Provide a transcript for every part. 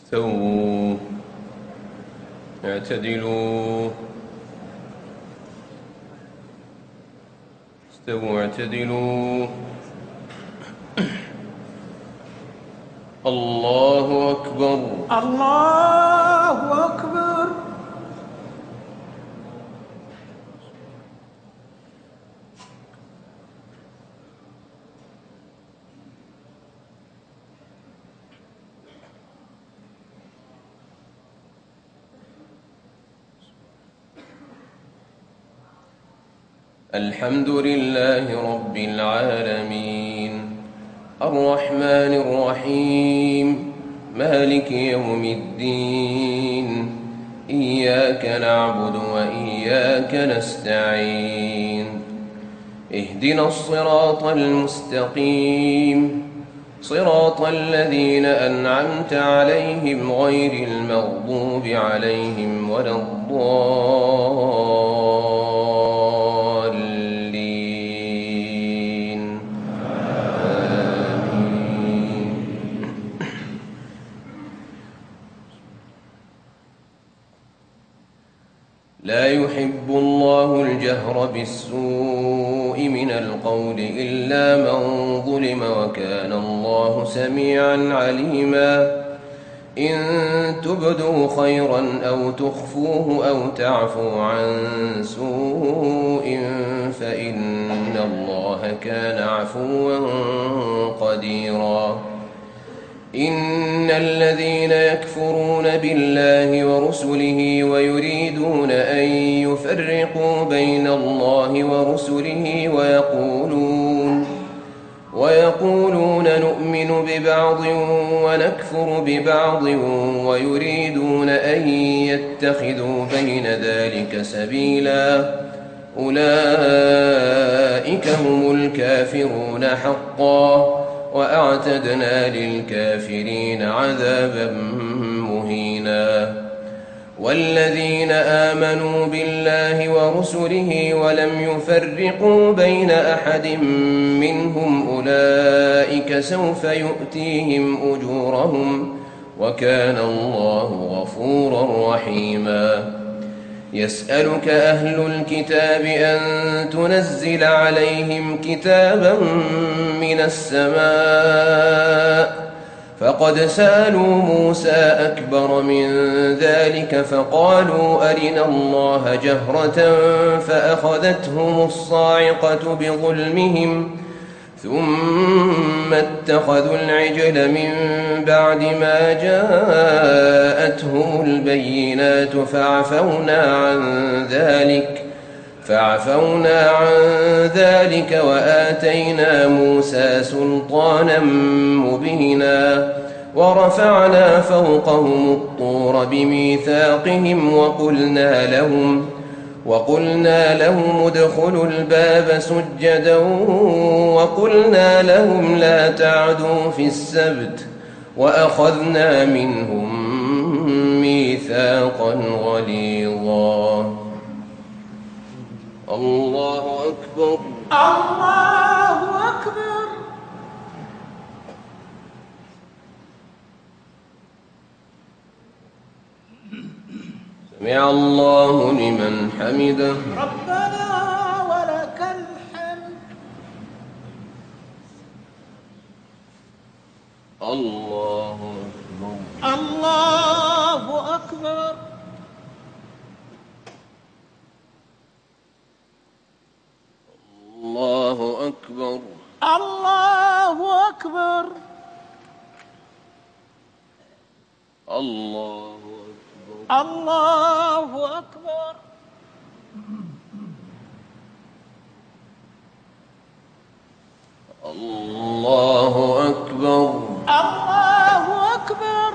استووا اعتدلوا استووا اعتدلوا. الله أكبر الله أكبر. الحمد لله رب العالمين الرحمن الرحيم مالك يوم الدين إياك نعبد وإياك نستعين اهدنا الصراط المستقيم صراط الذين أنعمت عليهم غير المغضوب عليهم ولا الضالين آمين. لا يحب الله الجهر بالسوء من القول إلا من ظلم وكان الله سميعا عليما. إن تبدوا خيرا أو تخفوه أو تعفوا عن سوء فإن الله كان عفوا قديرا. إن الذين يكفرون بالله ورسله ويريدون أن يفرقوا بين الله ورسله ويقولون نؤمن ببعض ونكفر ببعض ويريدون أن يتخذوا بين ذلك سبيلا أولئك هم الكافرون حقا وأعتدنا للكافرين عذابا مهينا. والذين آمنوا بالله ورسله ولم يفرقوا بين أحد منهم أولئك سوف يؤتيهم أجورهم وكان الله غفورا رحيما. يسألك أهل الكتاب أن تنزل عليهم كتابا من السماء فقد سألوا موسى أكبر من ذلك فقالوا أرنا الله جهرة فأخذتهم الصاعقة بظلمهم ثم اتخذوا العجل من بعد ما جاءتهم البينات فعفونا عن ذلك وآتينا موسى سلطانا مبينا. ورفعنا فوقهم الطور بميثاقهم وقلنا لهم ادخلوا الباب سجدا وقلنا لهم لا تعدوا في السبت وأخذنا منهم ميثاقا غليظا. الله أكبر الله أكبر. سمع الله لمن حمده ربنا ولك الحمد. الله أكبر الله أكبر. الله أكبر الله أكبر. الله أكبر الله أكبر. الله أكبر. الله أكبر.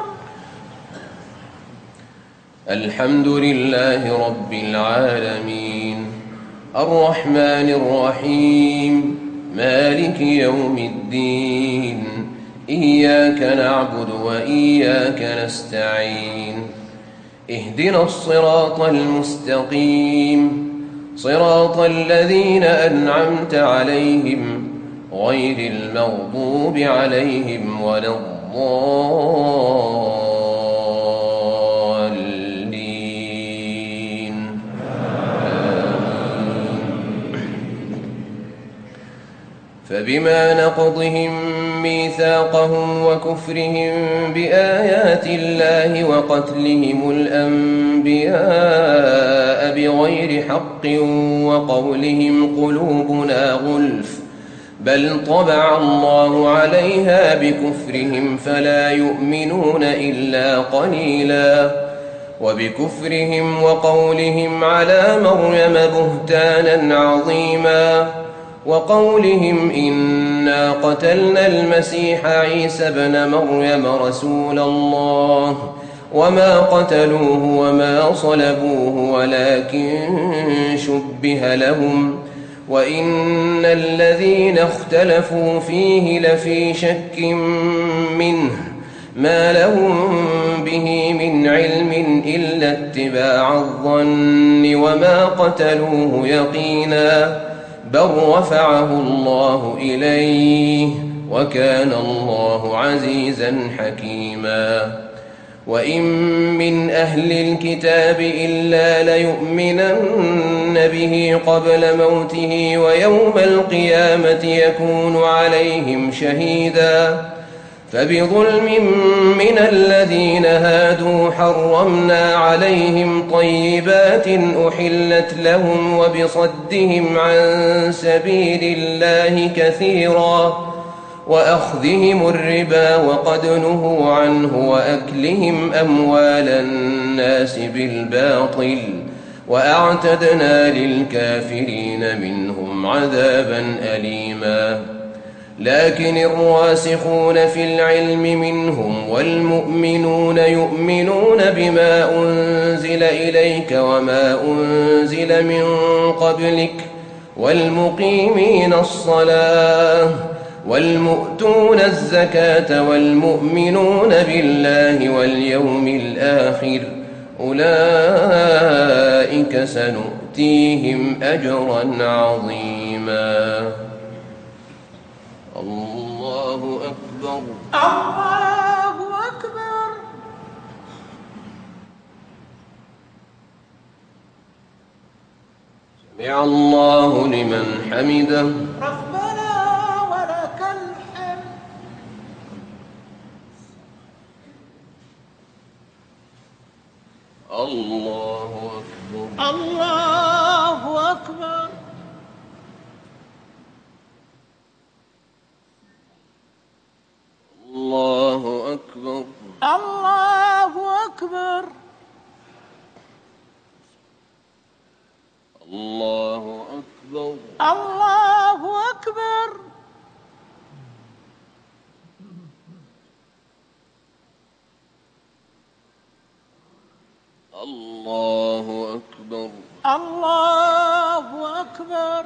الحمد لله رب العالمين الرحمن الرحيم مالك يوم الدين إياك نعبد وإياك نستعين اهدنا الصراط المستقيم صراط الذين أنعمت عليهم غير المغضوب عليهم ولا الضالين فبما نقضهم ميثاقهم وكفرهم بآيات الله وقتلهم الأنبياء بغير حق وقولهم قلوبنا غلف بل طبع الله عليها بكفرهم فلا يؤمنون إلا قليلا وبكفرهم وقولهم على مريم بهتانا عظيما وقولهم إنا قتلنا المسيح عيسى بن مريم رسول الله وما قتلوه وما صلبوه ولكن شبه لهم وإن الذين اختلفوا فيه لفي شك منه ما لهم به من علم إلا اتباع الظن وما قتلوه يقينا بل رفعه الله إليه وكان الله عزيزا حكيما وإن من أهل الكتاب إلا ليؤمنن به قبل موته ويوم القيامة يكون عليهم شهيدا فبظلم من الذين هادوا حرمنا عليهم طيبات أحلت لهم وبصدهم عن سبيل الله كثيرا وأخذهم الربا وقد نهوا عنه وأكلهم أموال الناس بالباطل وأعتدنا للكافرين منهم عذابا أليما لكن الراسخون في العلم منهم والمؤمنون يؤمنون بما أنزل إليك وما أنزل من قبلك والمقيمين الصلاة والمؤتون الزكاة والمؤمنون بالله واليوم الآخر أولئك سنؤتيهم أجرا عظيما الله أكبر الله أكبر سمع الله لمن حمده ربنا ولك الحمد الله أكبر الله أكبر الله أكبر الله أكبر الله أكبر الله أكبر الله أكبر الله أكبر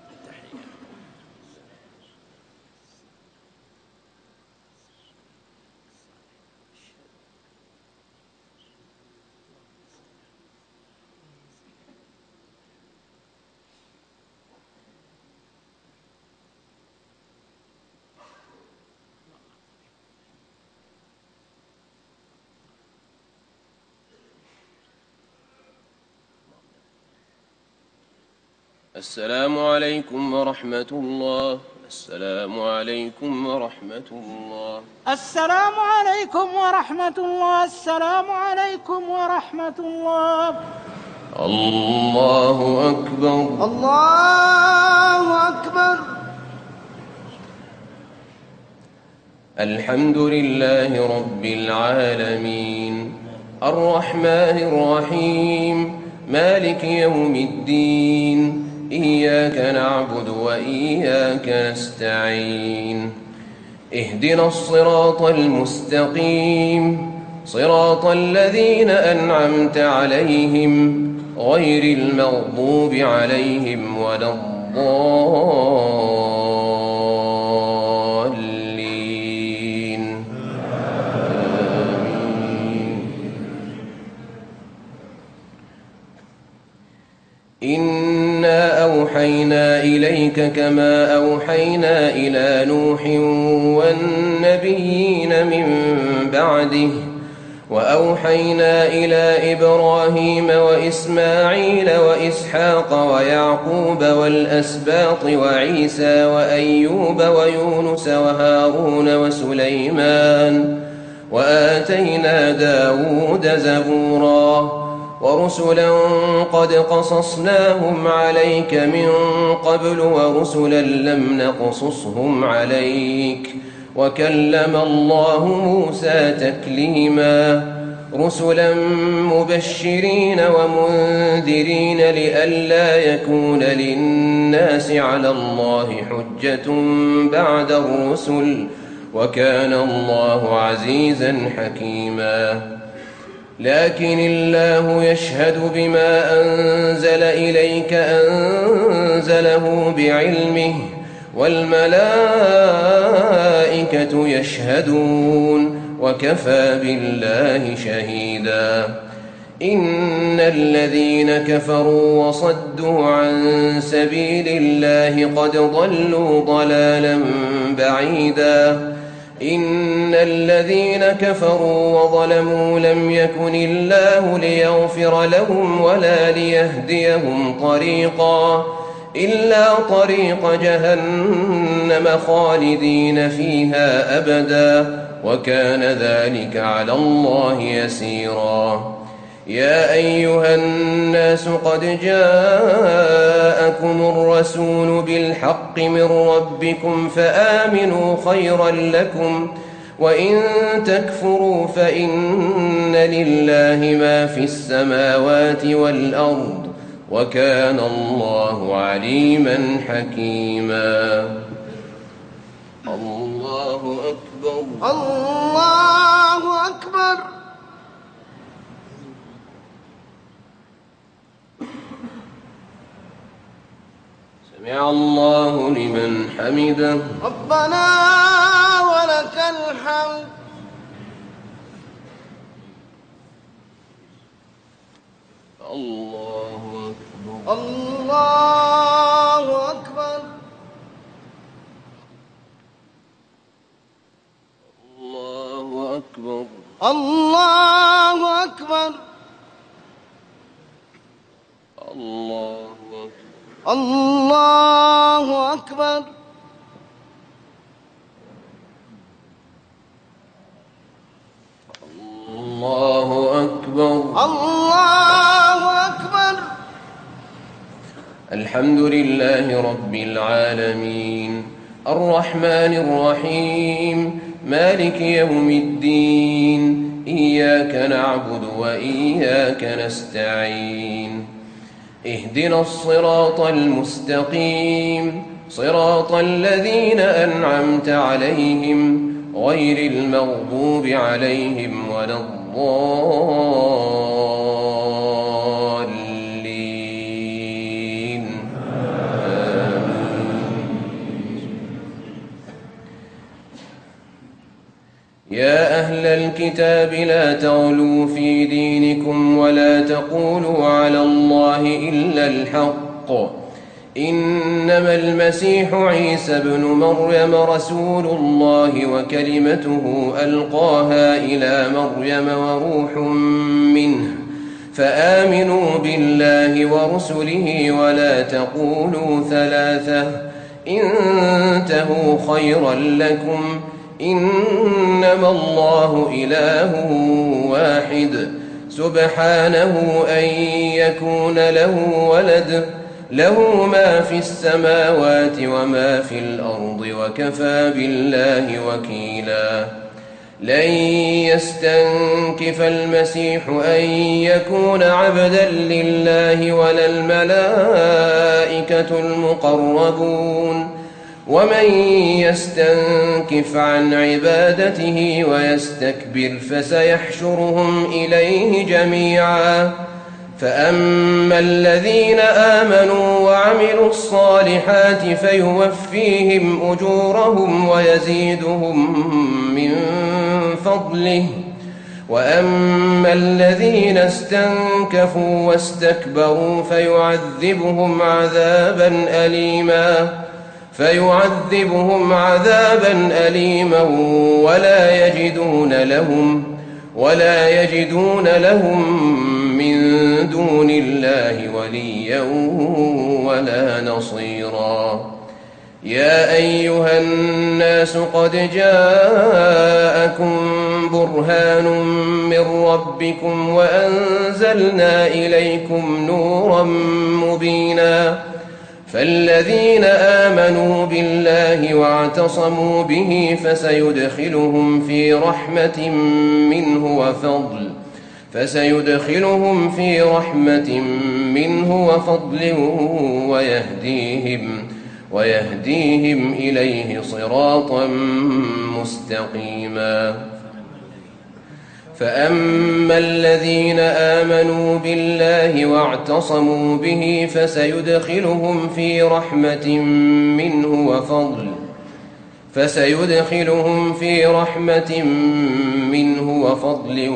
السلام عليكم ورحمة الله السلام عليكم ورحمة الله السلام عليكم ورحمة الله السلام عليكم ورحمة الله الله أكبر الله أكبر الحمد لله رب العالمين الرحمن الرحيم مالك يوم الدين إياك نعبد وإياك نستعين اهدنا الصراط المستقيم صراط الذين أنعمت عليهم غير المغضوب عليهم ولا الضالين آمين إنا أوحينا إليك كما أوحينا إلى نوح والنبيين من بعده وأوحينا إلى إبراهيم وإسماعيل وإسحاق ويعقوب والأسباط وعيسى وأيوب ويونس وهارون وسليمان وآتينا داود زبورا ورسلا قد قصصناهم عليك من قبل ورسلا لم نقصصهم عليك وكلم الله موسى تكليما رسلا مبشرين ومنذرين لئلا يكون للناس على الله حجة بعد الرسل وكان الله عزيزا حكيما لكن الله يشهد بما أنزل إليك أنزله بعلمه والملائكة يشهدون وكفى بالله شهيدا إن الذين كفروا وصدوا عن سبيل الله قد ضلوا ضلالا بعيدا إن الذين كفروا وظلموا لم يكن الله ليغفر لهم ولا ليهديهم طريقا إلا طريق جهنم خالدين فيها أبدا وكان ذلك على الله يسيرا يا أيها الناس قد جاءكم الرسول بالحق من ربكم فآمنوا خيرا لكم وإن تكفروا فإن لله ما في السماوات والأرض وكان الله عليما حكيما الله أكبر الله أكبر سمع الله لمن حمده ربنا ولك الحمد الله أكبر الله أكبر الله أكبر الله أكبر الله أكبر الله أكبر الله أكبر الله أكبر الحمد لله رب العالمين الرحمن الرحيم مالك يوم الدين إياك نعبد وإياك نستعين اهدنا الصراط المستقيم صراط الذين أنعمت عليهم غير المغضوب عليهم ولا الضالين يا أهل الكتاب لا تغلوا في دينكم ولا تقولوا على الله إلا الحق إنما المسيح عيسى ابن مريم رسول الله وكلمته ألقاها إلى مريم وروح منه فآمنوا بالله ورسله ولا تقولوا ثلاثة انتهوا خيرا لكم إنما الله إله واحد سبحانه أن يكون له ولد له ما في السماوات وما في الأرض وكفى بالله وكيلا لن يستنكف المسيح أن يكون عبدا لله ولا الملائكة المقربون ومن يستنكف عن عبادته ويستكبر فسيحشرهم إليه جميعا فأما الذين آمنوا وعملوا الصالحات فيوفيهم أجورهم ويزيدهم من فضله وأما الذين استنكفوا واستكبروا فيعذبهم عذابا أليما ولا يجدون لهم من دون الله وليا ولا نصيرا. يا أيها الناس قد جاءكم برهان من ربكم وأنزلنا إليكم نورا مبينا. فالذين آمنوا بالله واعتصموا به فسيدخلهم في رحمة منه وفضل ويهديهم إليه صراطا مستقيما. فأما الذين آمنوا بالله واعتصموا به فسيدخلهم في رحمة منه وفضل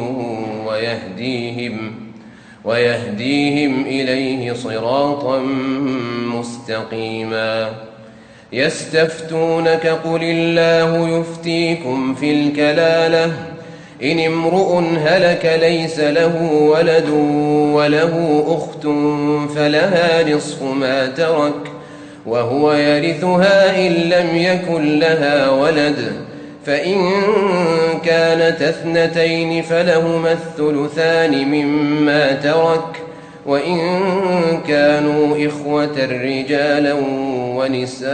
ويهديهم إليه صراطا مستقيما. يستفتونك قل الله يفتيكم في الكلالة إن امرؤ هلك ليس له ولد وله أخت فلها نصف ما ترك وهو يرثها إن لم يكن لها ولد، فإن كانت اثنتين فلهما الثلثان مما ترك، وإن كانوا إخوة رجالا ونساء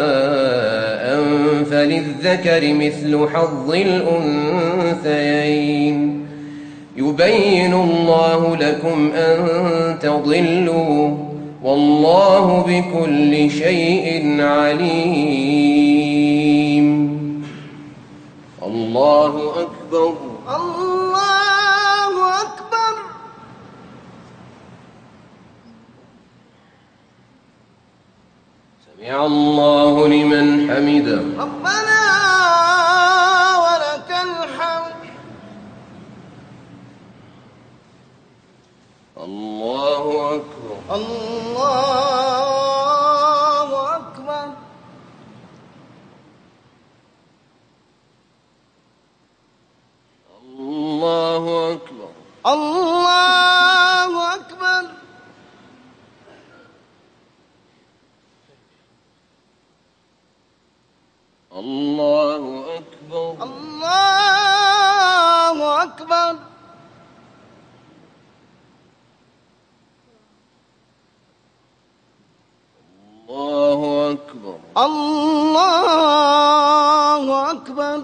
فللذكر مثل حظ الأنثيين. يبين الله لكم أن تضلوا والله بكل شيء عليم. الله أكبر. الله أكبر. سمع الله لمن حمده. ربنا ولك الحمد. الله أكبر. الله أكبر. الله أكبر. الله أكبر. الله أكبر. الله أكبر. الله أكبر. الله أكبر.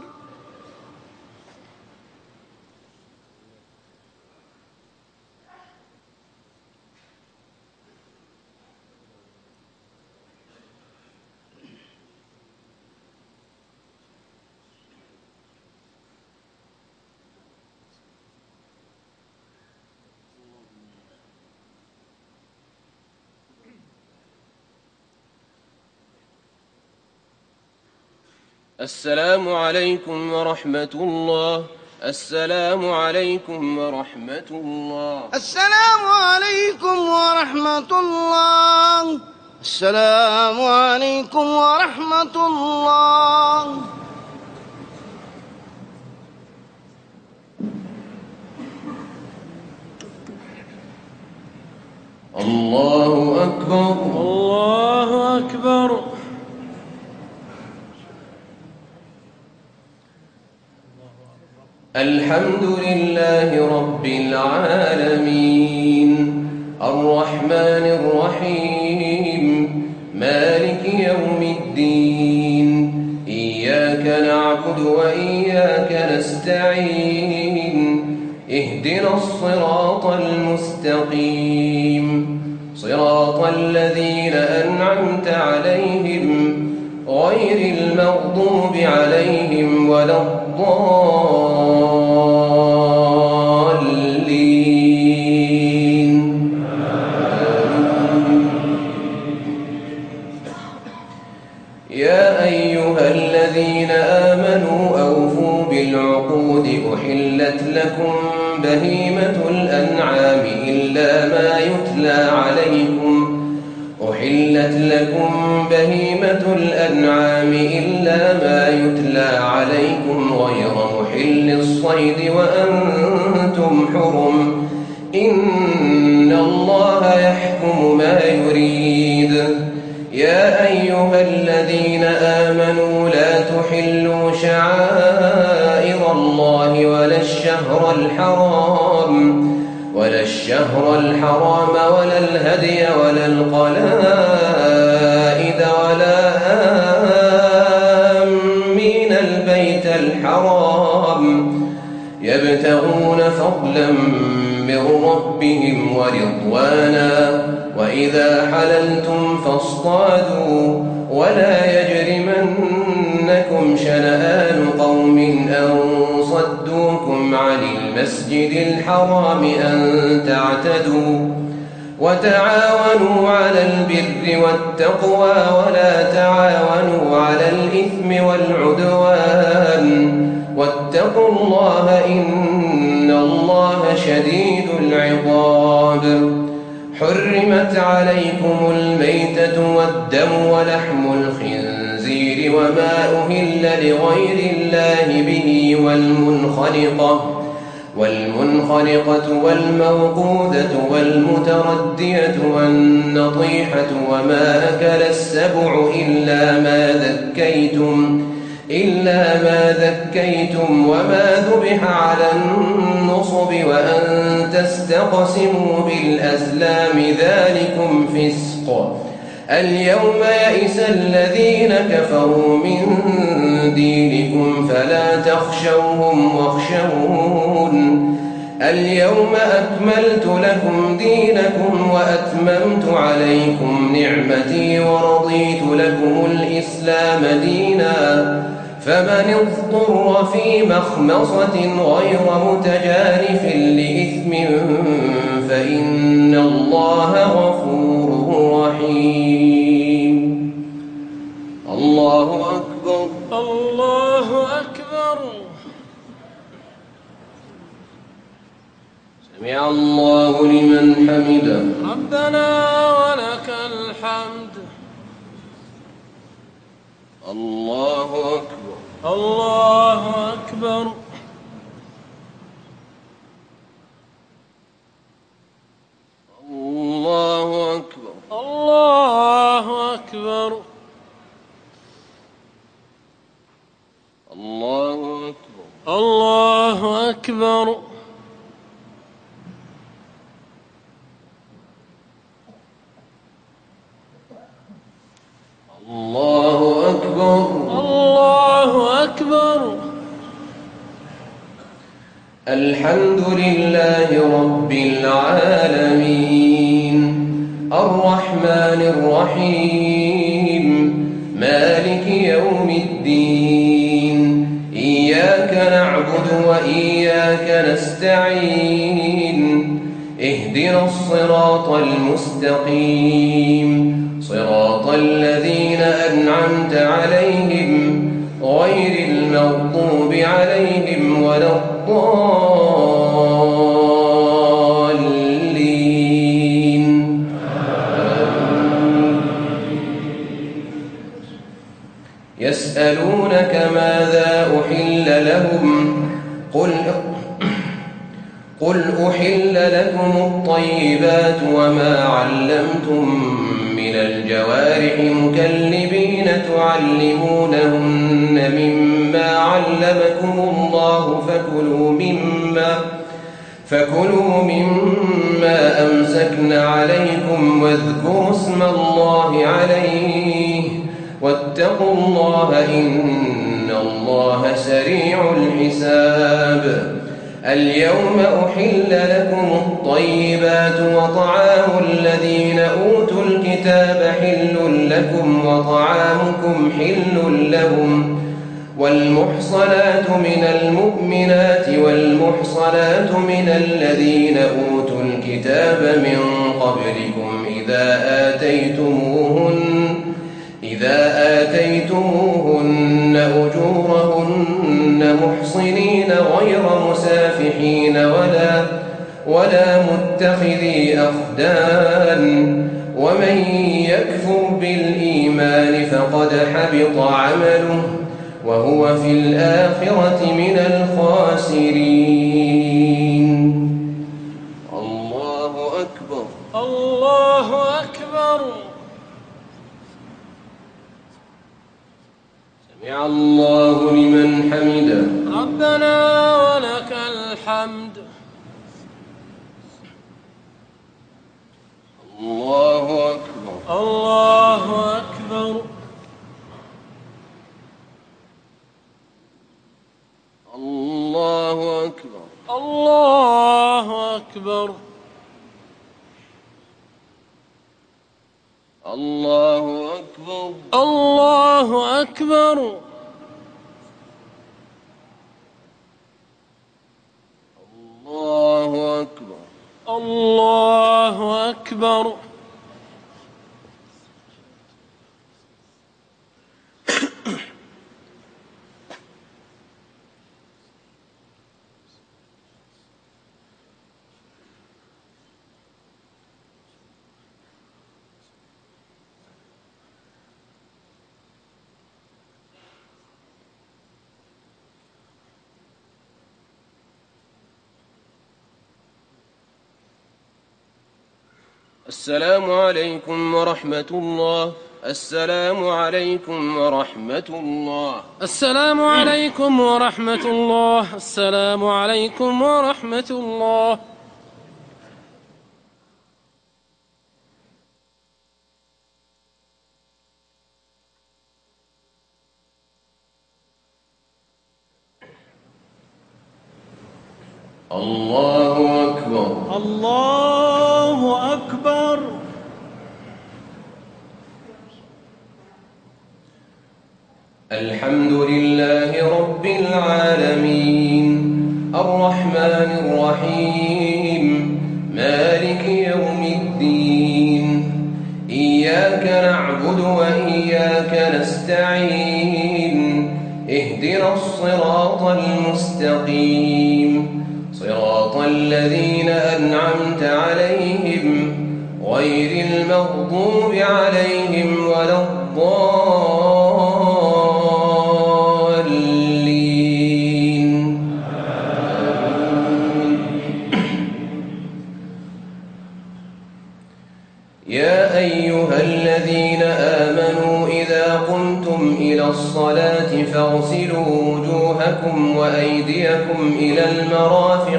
السلام عليكم ورحمة الله. السلام عليكم ورحمة الله. السلام عليكم ورحمة الله. السلام عليكم ورحمة الله. الله أكبر. الله أكبر. الحمد لله رب العالمين الرحمن الرحيم مالك يوم الدين إياك نعبد وإياك نستعين اهدنا الصراط المستقيم صراط الذين أنعمت عليهم غير المغضوب عليهم ولا الضالين. يا أيها الذين آمنوا أوفوا بالعقود أحلت لكم بهيمة الأنعام إلا ما يتلى عليكم أحلت لكم بهيمة الأنعام إلا ما يتلى عليكم غير محل الصيد وأنتم حرم إن الله يحكم ما يريد. يا أيها الذين آمنوا لا تحلوا شعائر الله ولا الشهر الحرام ولا الهدي ولا القلائد ولا آمين البيت الحرام يبتغون فضلا من ربهم ورضوانا وإذا حللتم فاصطادوا ولا يجرمنكم شنآن قوم أن صدوكم عن المسجد الحرام أن تعتدوا وتعاونوا على البر والتقوى ولا تعاونوا على الإثم والعدوان واتقوا الله إن الله شديد العقاب. حرمت عليكم الميتة والدم ولحم الخنزير وما أهل لغير الله به والمنخنقة والموقوذة والمتردية والنطيحة وما أكل السبع إلا ما ذكيتم وما ذبح على النصب وأن تستقسموا بالأزلام ذلكم فسق. اليوم يئس الذين كفروا من دينكم فلا تخشوهم واخشون. اليوم أكملت لكم دينكم وأتممت عليكم نعمتي ورضيت لكم الإسلام دينا فمن اضطر في مخمصة غير متجانف لإثم فإن الله غفور رحيم. الله أكبر. الله أكبر. سمع الله لمن حمده. ربنا ولك الحمد. الله أكبر. الله أكبر. الله أكبر. الله أكبر. الله أكبر. الله أكبر. الله أكبر. الله أكبر. الحمد لله رب العالمين الرحمن الرحيم مالك يوم الدين إياك نعبد وإياك نستعين اهدنا الصراط المستقيم صراط الذين أنعمت عليهم غير المغضوب عليهم ولا الضالين. يسألونك ماذا أحل لهم قل أحل لكم الطيبات وما علمتم من الجوارح مكلبين تعلمونهن مما علمكم الله فكلوا مما أمسكن عليكم واذكروا اسم الله عليه واتقوا الله إن الله سريع الحساب. اليوم أحل لكم الطيبات وطعام الذين أوتوا الكتاب حل لكم وطعامكم حل لهم والمحصنات من المؤمنات والمحصنات من الذين أوتوا الكتاب من قبلكم إذا آتيتموهن أجورهن محصنين غير مسافحين ولا متخذي أخدان ومن يكفر بالإيمان فقد حبط عمله وهو في الآخرة من الخاسرين. الله أكبر. الله أكبر. سمع الله لمن حمده. ربنا ولك الحمد. الله أكبر. الله أكبر. الله أكبر. الله أكبر. الله أكبر. الله أكبر. الله أكبر. الله أكبر. السلام عليكم ورحمة الله. السلام عليكم ورحمة الله. السلام عليكم ورحمة الله. السلام عليكم ورحمة الله. الله أكبر. الله أكبر. الحمد لله رب العالمين الرحمن الرحيم مالك يوم الدين إياك نعبد وإياك نستعين اهدنا الصراط المستقيم صراط الذين أنعمت عليهم غير المغضوب عليهم ولا الضالين. يا أيها الذين آمنوا إذا قمتم إلى الصلاة فاغسلوا وجوهكم وأيديكم إلى المرافق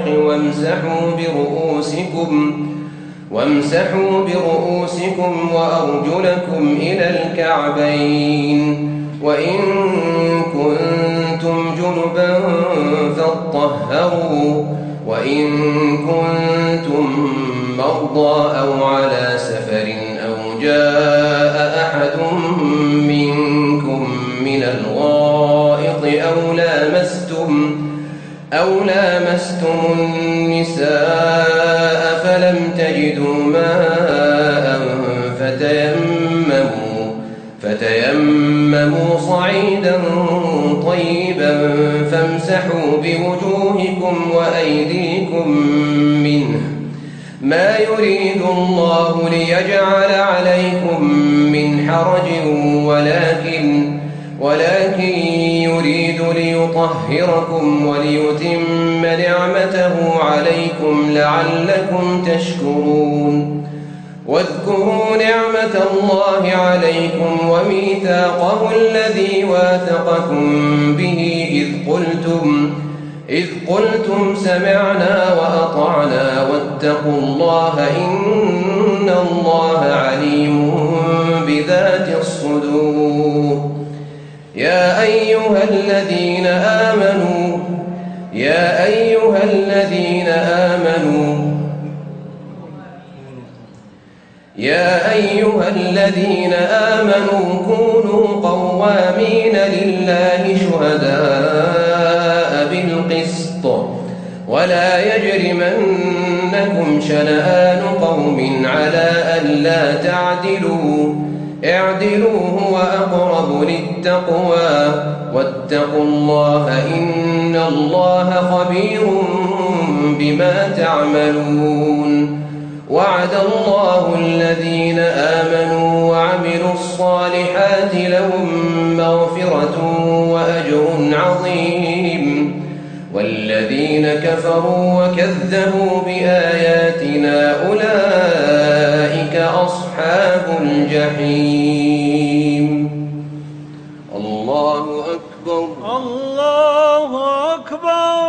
وامسحوا برؤوسكم وأرجلكم إلى الكعبين وإن كنتم جنبا فاطهروا وإن كنتم مرضى أو على سفر أو جاء أحد منكم من الغائط أو لامستم النساء فلم تجدوا ماء فتيمموا صعيدا طيبا فامسحوا بوجوهكم وأيديكم منه ما يريد الله ليجعل عليكم من حرج ولكن يريد ليطهركم وليتم نعمته عليكم لعلكم تشكرون. واذكروا نعمة الله عليكم وميثاقه الذي واثقكم به إذ قلتم سمعنا وأطعنا واتقوا الله إن الله عليم بذات الصدور. يا أيها الذين آمنوا كونوا قوامين لله شهداء بالقسط ولا يجرمنكم شنآن قوم على ألا تعدلوا اعدلوا هو أقرب للتقوى واتقوا الله إن الله خبير بما تعملون. وعد الله الذين آمنوا وعملوا الصالحات لهم مغفرة وأجر عظيم والذين كفروا وكذبوا بآياتنا أولئك أصحاب الجحيم. الله أكبر. الله أكبر.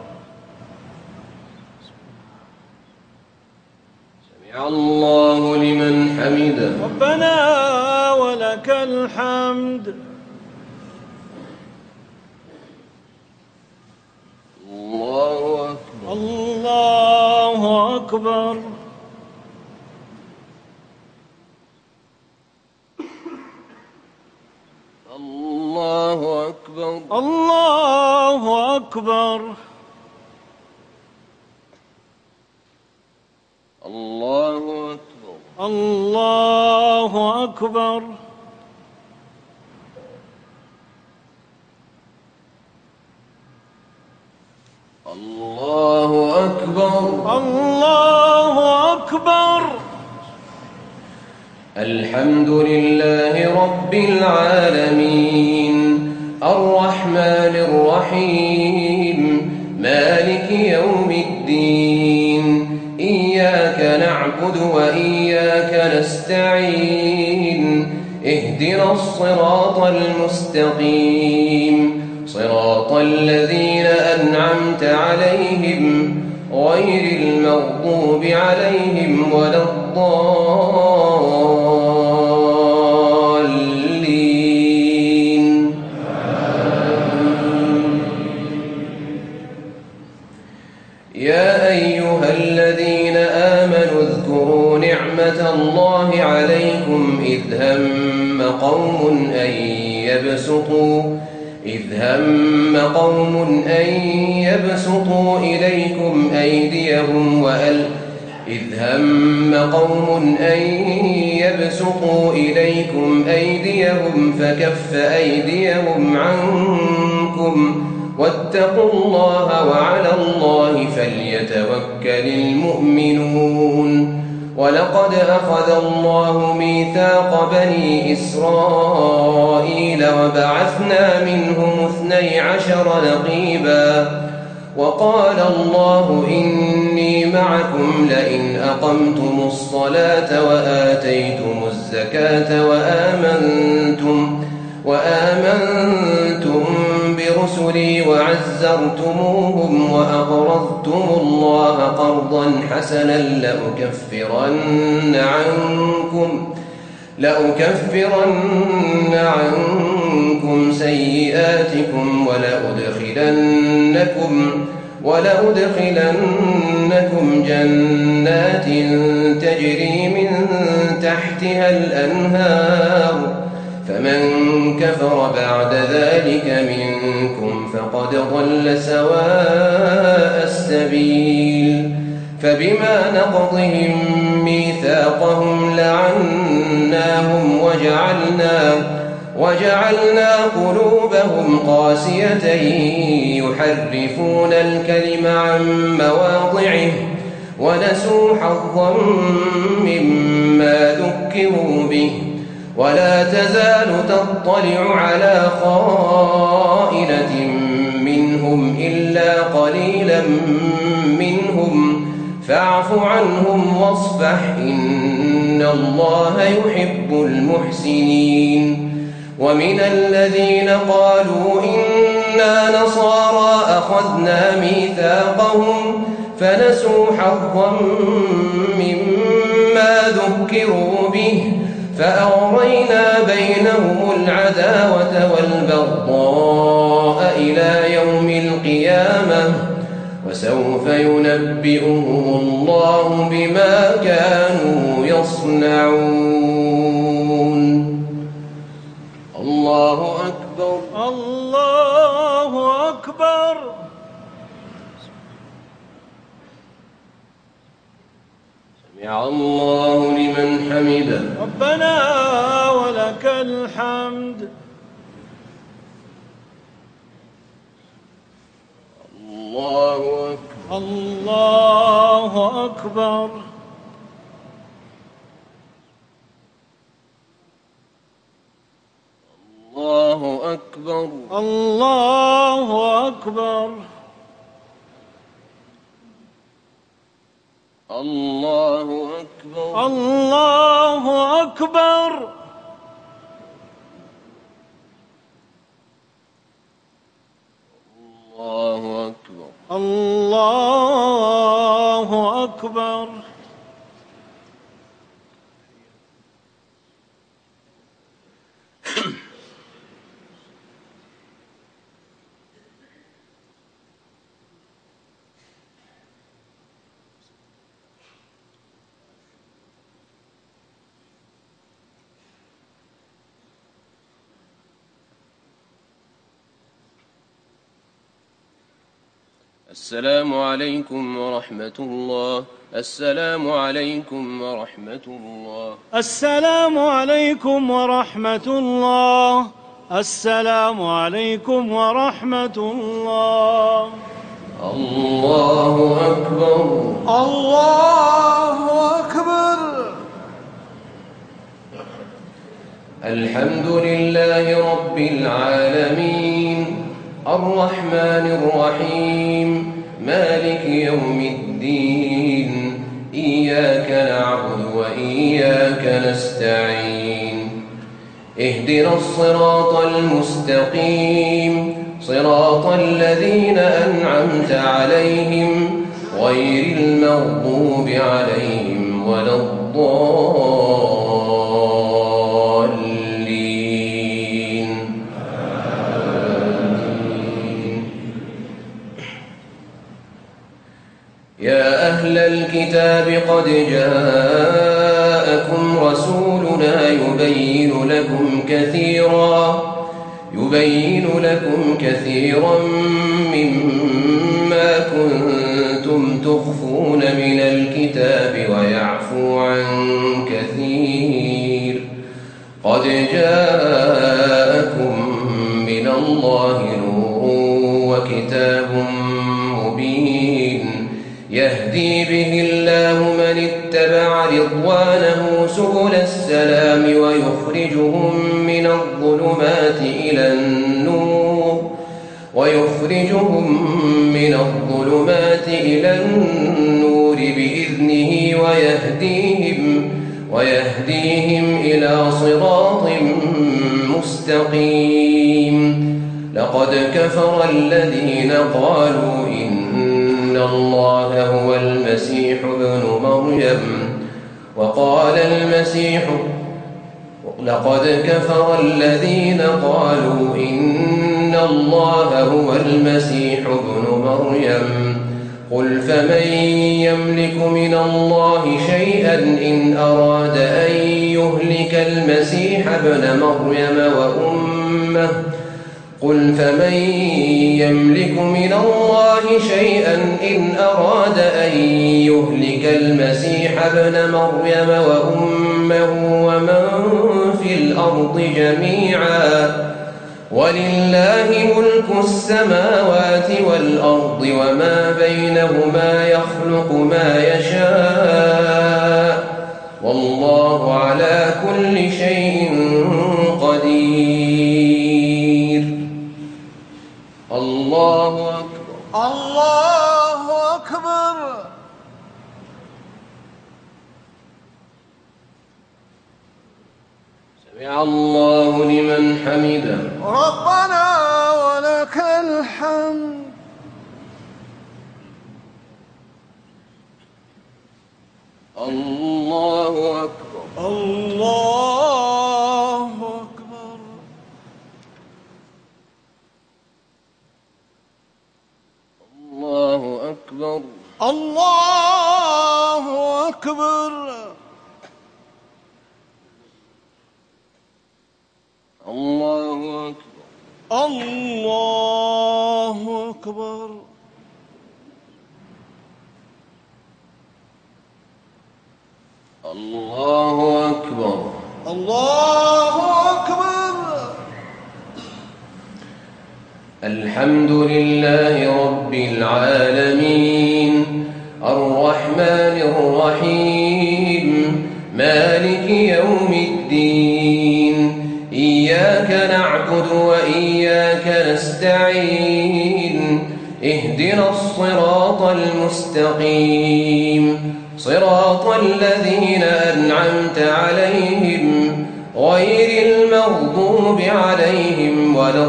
سمع الله لمن حمده. ربنا ولك الحمد. الله أكبر. الله أكبر. الله أكبر. الله أكبر. الله أكبر. الله أكبر. الله أكبر. الله أكبر. الحمد لله رب العالمين الرحمن الرحيم مالك يوم الدين إياك نعبد وإياك نستعين اهدنا الصراط المستقيم صراط الذين أنعمت عليهم غير المغضوب عليهم ولا الضالين. يا أيها الذين آمنوا اذكروا نعمة الله عليكم إذ هم قوم أن يبسطوا إليكم أيديهم فكف أيديهم عنكم واتقوا الله وعلى الله فليتوكل المؤمنون. ولقد أخذ الله ميثاق بني إسرائيل وبعثنا منهم 12 نقيبا وقال الله إني معكم لئن أقمتم الصلاة وآتيتم الزكاة وآمنتم برسلي وعزرتموهم وأقرضتم الله قرضا حسنا لأكفرن عنكم سيئاتكم ولأدخلنكم جنات تجري من تحتها الأنهار فمن كفر بعد ذلك منكم فقد ضل سواء السبيل. فبما نقضهم ميثاقهم لعناهم وجعلنا قلوبهم قاسية يحرفون الكلم عن مواضعه ونسوا حظا مما ذكروا به ولا تزال تطلع على خائنة منهم إلا قليلا منهم فاعف عنهم واصفح إن الله يحب المحسنين. ومن الذين قالوا إنا نصارى أخذنا ميثاقهم فنسوا حظا مما ذكروا به فأغرينا بينهم العداوة والبغضاء إلى يوم القيامة وسوف ينبئهم الله بما كانوا يصنعون. الله أكبر. الله أكبر. سمع الله لمن حمده. ربنا ولك الحمد. الله أكبر. الله أكبر. أكبر الله أكبر الله أكبر الله أكبر الله أكبر الله أكبر السلام عليكم ورحمة الله السلام عليكم ورحمة الله السلام عليكم ورحمة الله السلام عليكم ورحمة الله الله أكبر الله أكبر الحمد لله رب العالمين الرحمن الرحيم مالك يوم الدين إياك نعبد وإياك نستعين اهدنا الصراط المستقيم صراط الذين أنعمت عليهم غير المغضوب عليهم ولا الضالين يا أهل الكتاب قد جاءكم رسولنا يبين لكم كثيرا مما كنتم تخفون من الكتاب ويعفو عن كثير قد جاءكم من الله نور وكتاب مبين يهدي به الله من اتبع رضوانه سبل السلام ويخرجهم من الظلمات إلى النور بإذنه ويهديهم إلى صراط مستقيم لقد كفر الذين قالوا إن الله هو المسيح ابن مريم لقد كفر الذين قالوا إن الله هو المسيح ابن مريم قل فمن يملك من الله شيئا إن أراد أن يهلك المسيح ابن مريم وأمه قل فمن يملك من الله شيئا إن أراد أن يهلك المسيح ابن مريم وأمه ومن في الأرض جميعا ولله ملك السماوات والأرض وما بينهما يخلق ما يشاء والله على كل شيء قدير الله أكبر الله أكبر سمع الله لمن حمده ربنا ولك الحمد الله أكبر الله أكبر الله أكبر الله أكبر الله أكبر الله أكبر الله أكبر الله أكبر الحمد لله رب العالمين الرحمن الرحيم مالك يوم الدين إياك نعبد وإياك وإياك نستعين اهدنا الصراط المستقيم صراط الذين أنعمت عليهم غير المغضوب عليهم ولا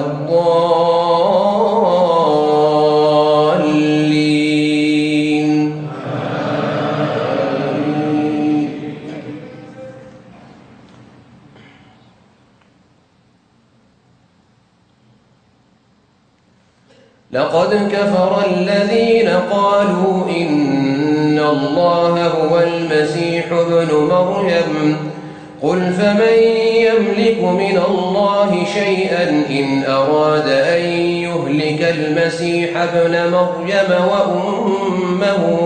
الضالين. لقد كفر الذين قالوا إن الله هو المسيح ابن مريم قل فمن يملك من الله شيئا إن أراد أن يهلك المسيح ابن مريم وأمه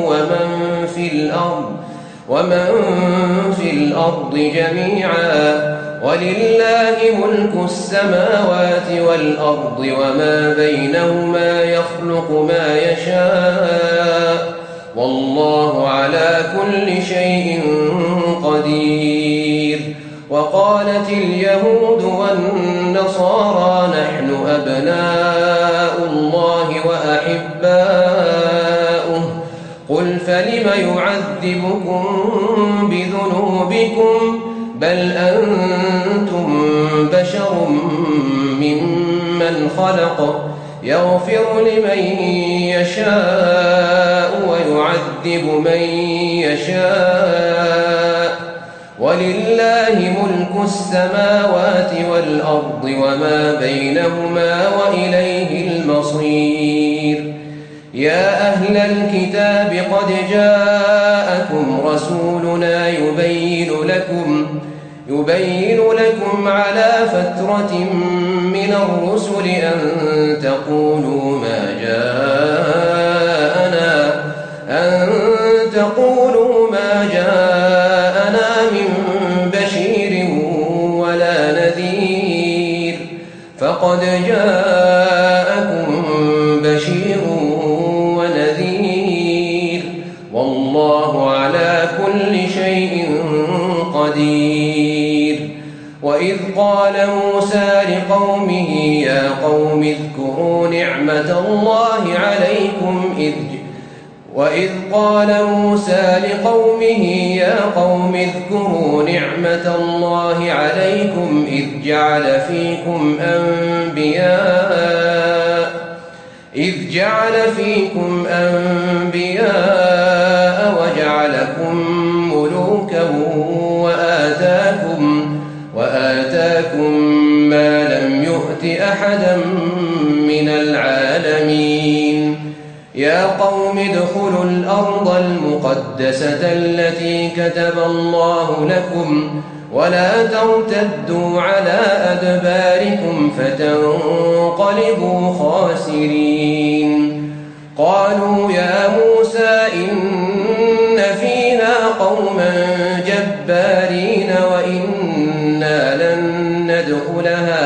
ومن في الأرض جميعا ولله ملك السماوات والأرض وما بينهما يخلق ما يشاء والله على كل شيء قدير. وقالت اليهود والنصارى نحن أبناء الله وأحباؤه قل فلم يعذبكم بذنوبكم بل أنتم بشر ممن خلق يغفر لمن يشاء ويعذب من يشاء ولله ملك السماوات والأرض وما بينهما وإليه المصير. يا أهل الكتاب قد جاءكم رسولنا يبين لكم على فترة من الرسل أن تقولوا ما جاءنا من بشير ولا نذير فقد جاءكم بشير ونذير والله على كل شيء قدير. وإذ قال موسى لقومه يا قوم اذكروا نعمة الله عليكم إذ جعل فيكم أنبياء وجعلكم ملوكا وآتاكم ما لم يؤت أحدا من العالمين. يا قوم ادخلوا الأرض المقدسة التي كتب الله لكم ولا ترتدوا على أدباركم فتنقلبوا خاسرين. قالوا يا موسى إن فينا قوما جبارين وإنا لن ندخلها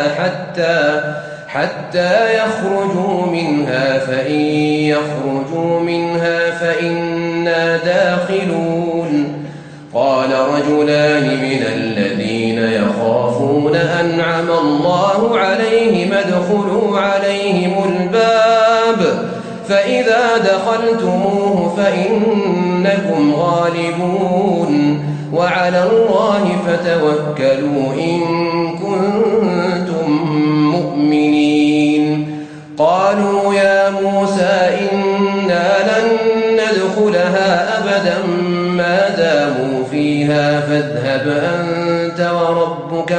حتى يخرجوا منها فإن يخرجوا منها فإنا داخلون. قال رجلان من الذين يخافون أنعم الله عليهم ادخلوا عليهم الباب فإذا دخلتموه فإنكم غالبون وعلى الله فتوكلوا إن كنتم مؤمنين. قالوا يا موسى إنا لن ندخلها أبدا ما داموا فيها فاذهب أنت وربك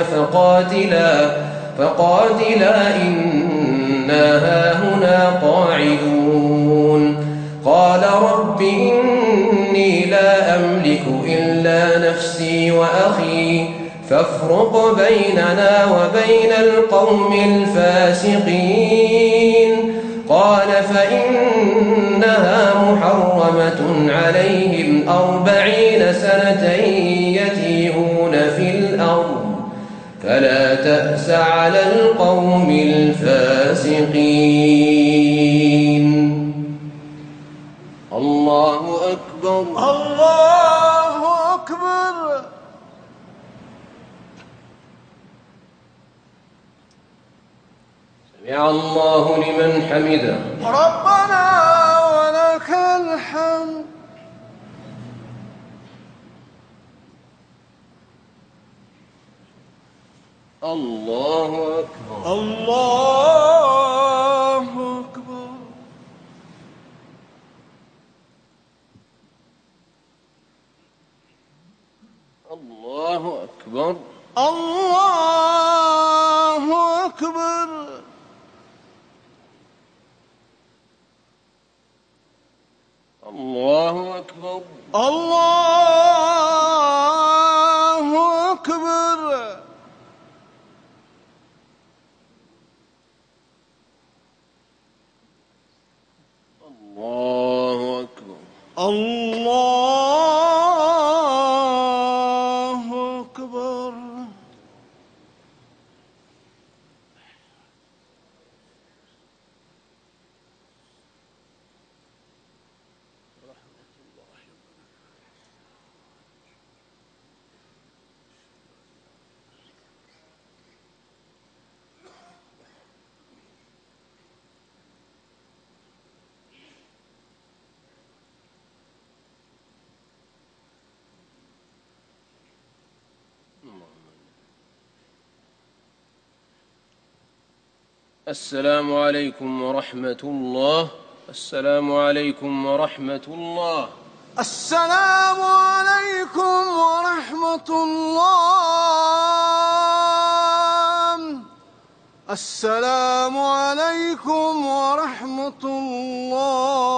فقاتلا إنا هاهنا قاعدون. قال رب إني لا أملك إلا نفسي وأخي فافرق بيننا وبين القوم الفاسقين. قال فإنها محرمة عليهم 40 سنة يتيهون في الأرض فلا تأس على القوم الفاسقين. الله أكبر. الله أكبر. سمع سمع الله لمن حمده. ربنا ولك الحمد. الله أكبر. الله أكبر. الله أكبر. الله أكبر. الله أكبر. الله أكبر. الله أكبر. الله أكبر. السلام عليكم ورحمة الله. السلام عليكم ورحمة الله. السلام عليكم ورحمة الله. السلام عليكم ورحمة الله.